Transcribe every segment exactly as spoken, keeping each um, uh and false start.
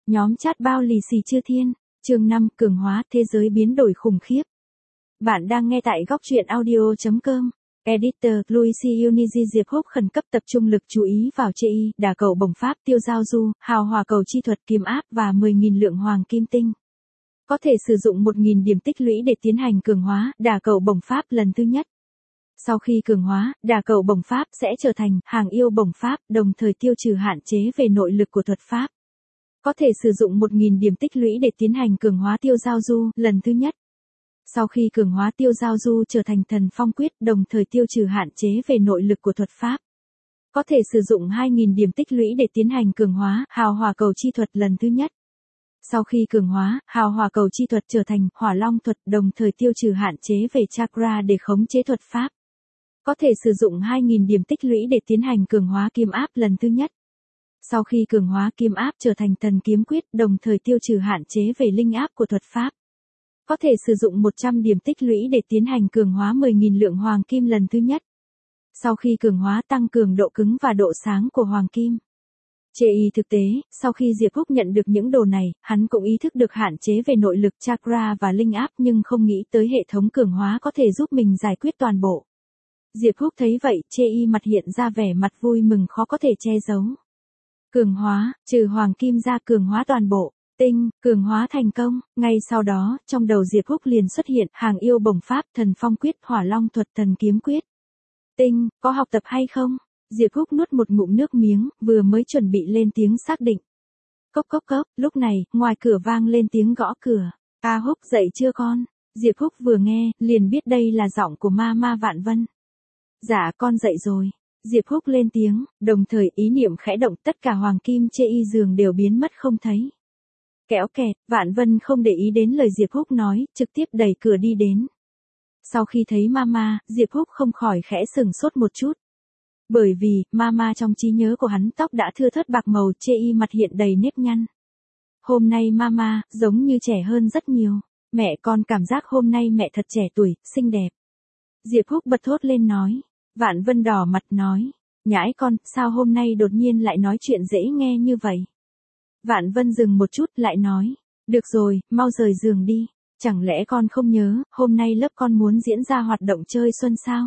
Nhóm chat bao lì xì Chư Thiên, chương năm, cường hóa, thế giới biến đổi khủng khiếp. Bạn đang nghe tại góc truyện audio chấm com. Editor, Luigi Unigi Diệp Húc khẩn cấp tập trung lực chú ý vào chê y, đả cầu bổng pháp, tiêu giao du, hào hòa cầu chi thuật kiếm áp và mười nghìn lượng hoàng kim tinh. Có thể sử dụng một nghìn điểm tích lũy để tiến hành cường hóa, đả cầu bổng pháp lần thứ nhất. Sau khi cường hóa, đả cầu bổng pháp sẽ trở thành hàng yêu bổng pháp, đồng thời tiêu trừ hạn chế về nội lực của thuật pháp. Có thể sử dụng một nghìn điểm tích lũy để tiến hành cường hóa tiêu giao du lần thứ nhất. Sau khi cường hóa tiêu giao du trở thành thần phong quyết, đồng thời tiêu trừ hạn chế về nội lực của thuật pháp. Có thể sử dụng hai nghìn điểm tích lũy để tiến hành cường hóa hào hòa cầu chi thuật lần thứ nhất. Sau khi cường hóa, hào hòa cầu chi thuật trở thành hỏa long thuật, đồng thời tiêu trừ hạn chế về chakra để khống chế thuật pháp. Có thể sử dụng hai nghìn điểm tích lũy để tiến hành cường hóa kiếm áp lần thứ nhất. Sau khi cường hóa kiếm áp trở thành thần kiếm quyết, đồng thời tiêu trừ hạn chế về linh áp của thuật pháp. Có thể sử dụng một trăm điểm tích lũy để tiến hành cường hóa mười nghìn lượng hoàng kim lần thứ nhất. Sau khi cường hóa tăng cường độ cứng và độ sáng của hoàng kim. Chê y thực tế, sau khi Diệp Húc nhận được những đồ này, hắn cũng ý thức được hạn chế về nội lực chakra và linh áp nhưng không nghĩ tới hệ thống cường hóa có thể giúp mình giải quyết toàn bộ. Diệp Húc thấy vậy, chê y mặt hiện ra vẻ mặt vui mừng khó có thể che giấu. Cường hóa, trừ hoàng kim ra cường hóa toàn bộ. Tinh, cường hóa thành công. Ngay sau đó, trong đầu Diệp Húc liền xuất hiện hàng yêu bổng pháp, thần phong quyết, hỏa long thuật, thần kiếm quyết. Tinh, có học tập hay không? Diệp Húc nuốt một ngụm nước miếng, vừa mới chuẩn bị lên tiếng xác định. Cốc cốc cốc, lúc này, ngoài cửa vang lên tiếng gõ cửa. A Húc dậy chưa con? Diệp Húc vừa nghe, liền biết đây là giọng của ma ma Vạn Vân. Dạ con dậy rồi. Diệp Húc lên tiếng, đồng thời ý niệm khẽ động, tất cả hoàng kim chê y giường đều biến mất không thấy. Kéo kẹt, Vạn Vân không để ý đến lời Diệp Húc nói, trực tiếp đẩy cửa đi đến. Sau khi thấy Mama, Diệp Húc không khỏi khẽ sừng sốt một chút. Bởi vì, Mama trong trí nhớ của hắn tóc đã thưa thớt bạc màu, chê y mặt hiện đầy nếp nhăn. Hôm nay Mama, giống như trẻ hơn rất nhiều. Mẹ con cảm giác hôm nay mẹ thật trẻ tuổi, xinh đẹp. Diệp Húc bật thốt lên nói. Vạn Vân đỏ mặt nói. Nhãi con, sao hôm nay đột nhiên lại nói chuyện dễ nghe như vậy? Vạn Vân dừng một chút lại nói. Được rồi, mau rời giường đi. Chẳng lẽ con không nhớ, hôm nay lớp con muốn diễn ra hoạt động chơi xuân sao?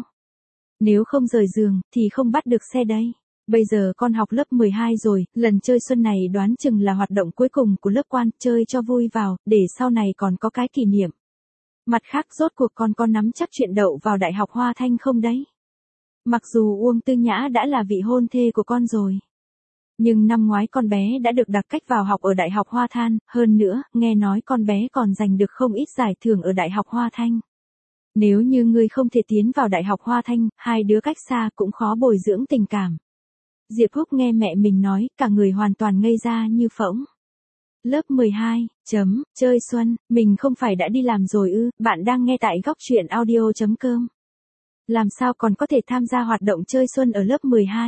Nếu không rời giường, thì không bắt được xe đây. Bây giờ con học lớp mười hai rồi, lần chơi xuân này đoán chừng là hoạt động cuối cùng của lớp quan, chơi cho vui vào, để sau này còn có cái kỷ niệm. Mặt khác rốt cuộc con có nắm chắc chuyện đậu vào Đại học Hoa Thanh không đấy? Mặc dù Uông Tư Nhã đã là vị hôn thê của con rồi. Nhưng năm ngoái con bé đã được đặc cách vào học ở Đại học Hoa Than, hơn nữa, nghe nói con bé còn giành được không ít giải thưởng ở Đại học Hoa Thanh. Nếu như ngươi không thể tiến vào Đại học Hoa Thanh, hai đứa cách xa cũng khó bồi dưỡng tình cảm. Diệp Húc nghe mẹ mình nói, cả người hoàn toàn ngây ra như phỗng. Lớp mười hai, chấm, chơi xuân, mình không phải đã đi làm rồi ư, bạn đang nghe tại góc truyện audio chấm com. Làm sao còn có thể tham gia hoạt động chơi xuân ở lớp mười hai?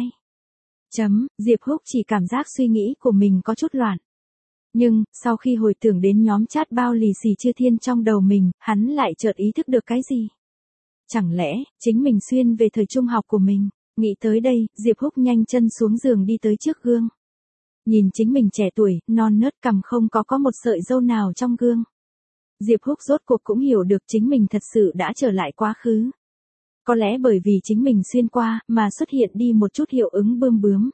Chấm, Diệp Húc chỉ cảm giác suy nghĩ của mình có chút loạn. Nhưng, sau khi hồi tưởng đến nhóm chat bao lì xì Chư Thiên trong đầu mình, hắn lại chợt ý thức được cái gì? Chẳng lẽ, chính mình xuyên về thời trung học của mình? Nghĩ tới đây, Diệp Húc nhanh chân xuống giường đi tới trước gương. Nhìn chính mình trẻ tuổi, non nớt cằm không có có một sợi râu nào trong gương. Diệp Húc rốt cuộc cũng hiểu được chính mình thật sự đã trở lại quá khứ. Có lẽ bởi vì chính mình xuyên qua, mà xuất hiện đi một chút hiệu ứng bươm bướm.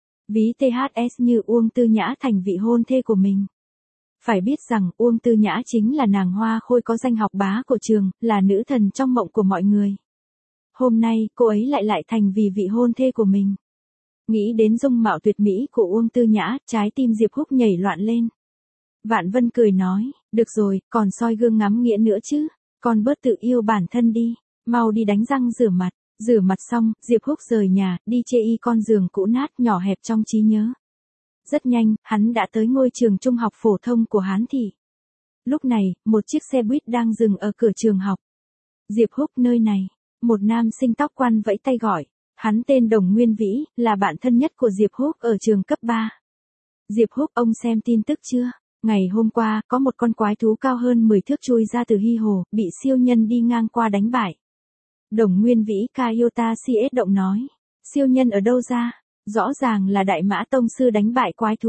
Ví tê hát ét như Uông Tư Nhã thành vị hôn thê của mình. Phải biết rằng, Uông Tư Nhã chính là nàng hoa khôi có danh học bá của trường, là nữ thần trong mộng của mọi người. Hôm nay, cô ấy lại lại thành vì vị hôn thê của mình. Nghĩ đến dung mạo tuyệt mỹ của Uông Tư Nhã, trái tim Diệp Húc nhảy loạn lên. Vạn Vân cười nói, được rồi, còn soi gương ngắm nghĩa nữa chứ, con bớt tự yêu bản thân đi. Mau đi đánh răng rửa mặt, rửa mặt xong, Diệp Húc rời nhà, đi chê y con giường cũ nát nhỏ hẹp trong trí nhớ. Rất nhanh, hắn đã tới ngôi trường trung học phổ thông của Hán Thị. Lúc này, một chiếc xe buýt đang dừng ở cửa trường học. Diệp Húc nơi này, một nam sinh tóc quăn vẫy tay gọi, hắn tên Đồng Nguyên Vĩ, là bạn thân nhất của Diệp Húc ở trường cấp ba. Diệp Húc, ông xem tin tức chưa? Ngày hôm qua, có một con quái thú cao hơn mười thước chui ra từ Hy Hồ, bị siêu nhân đi ngang qua đánh bại. Đồng Nguyên Vĩ Kayota xê ét động nói. Siêu nhân ở đâu ra? Rõ ràng là Đại Mã Tông Sư đánh bại quái thú.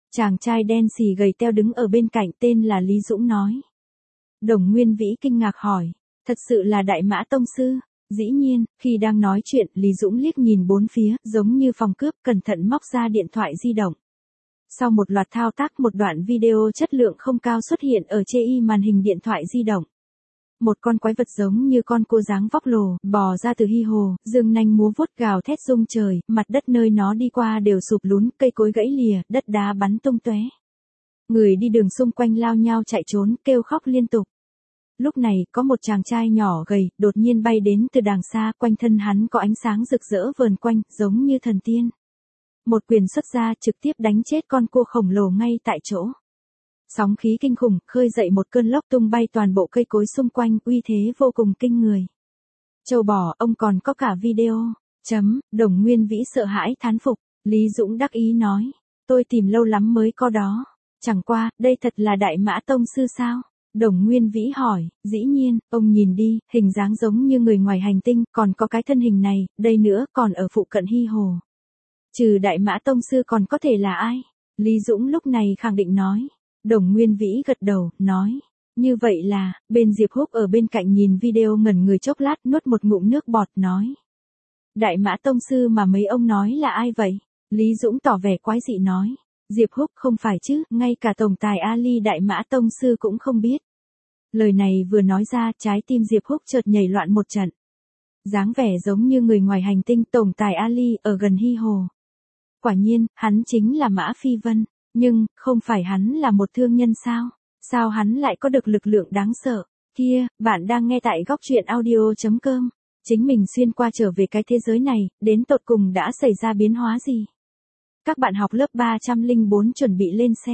Chàng trai đen xì gầy teo đứng ở bên cạnh tên là Lý Dũng nói. Đồng Nguyên Vĩ kinh ngạc hỏi, thật sự là Đại Mã Tông Sư? Dĩ nhiên, khi đang nói chuyện, Lý Dũng liếc nhìn bốn phía, giống như phòng cướp, cẩn thận móc ra điện thoại di động. Sau một loạt thao tác, một đoạn video chất lượng không cao xuất hiện ở trên màn hình điện thoại di động. Một con quái vật giống như con cua dáng vóc lồ, bò ra từ hi hồ, dương nanh múa vuốt gào thét rung trời, mặt đất nơi nó đi qua đều sụp lún, cây cối gãy lìa, đất đá bắn tung tóe. Người đi đường xung quanh lao nhao chạy trốn, kêu khóc liên tục. Lúc này, có một chàng trai nhỏ gầy, đột nhiên bay đến từ đàng xa, quanh thân hắn có ánh sáng rực rỡ vờn quanh, giống như thần tiên. Một quyền xuất ra, trực tiếp đánh chết con cua khổng lồ ngay tại chỗ. Sóng khí kinh khủng, khơi dậy một cơn lốc tung bay toàn bộ cây cối xung quanh, uy thế vô cùng kinh người. Châu bò, ông còn có cả video. Chấm, Đồng Nguyên Vĩ sợ hãi thán phục. Lý Dũng đắc ý nói, tôi tìm lâu lắm mới có đó. Chẳng qua, đây thật là Đại Mã Tông Sư sao? Đồng Nguyên Vĩ hỏi, dĩ nhiên, ông nhìn đi, hình dáng giống như người ngoài hành tinh, còn có cái thân hình này, đây nữa, còn ở phụ cận hi hồ. Trừ Đại Mã Tông Sư còn có thể là ai? Lý Dũng lúc này khẳng định nói. Đồng Nguyên Vĩ gật đầu, nói. Như vậy là, bên Diệp Húc ở bên cạnh nhìn video ngẩn người chốc lát, nuốt một ngụm nước bọt, nói. Đại Mã Tông Sư mà mấy ông nói là ai vậy? Lý Dũng tỏ vẻ quái dị nói. Diệp Húc không phải chứ, ngay cả tổng tài Ali Đại Mã Tông Sư cũng không biết. Lời này vừa nói ra, trái tim Diệp Húc chợt nhảy loạn một trận. Dáng vẻ giống như người ngoài hành tinh, tổng tài Ali ở gần hi hồ. Quả nhiên, hắn chính là Mã Phi Vân, nhưng, không phải hắn là một thương nhân sao? Sao hắn lại có được lực lượng đáng sợ? Kia, bạn đang nghe tại góc truyện audio chấm com. Chính mình xuyên qua trở về cái thế giới này, đến tột cùng đã xảy ra biến hóa gì? Các bạn học lớp ba trăm lẻ bốn chuẩn bị lên xe.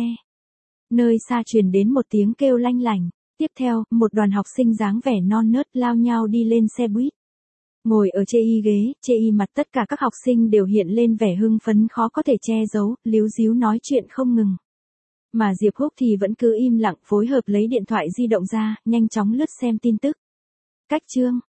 Nơi xa truyền đến một tiếng kêu lanh lảnh. Tiếp theo, một đoàn học sinh dáng vẻ non nớt lao nhau đi lên xe buýt. Ngồi ở chê y ghế, chê y mặt tất cả các học sinh đều hiện lên vẻ hưng phấn khó có thể che giấu, líu díu nói chuyện không ngừng. Mà Diệp Húc thì vẫn cứ im lặng phối hợp lấy điện thoại di động ra, nhanh chóng lướt xem tin tức. Cách chương,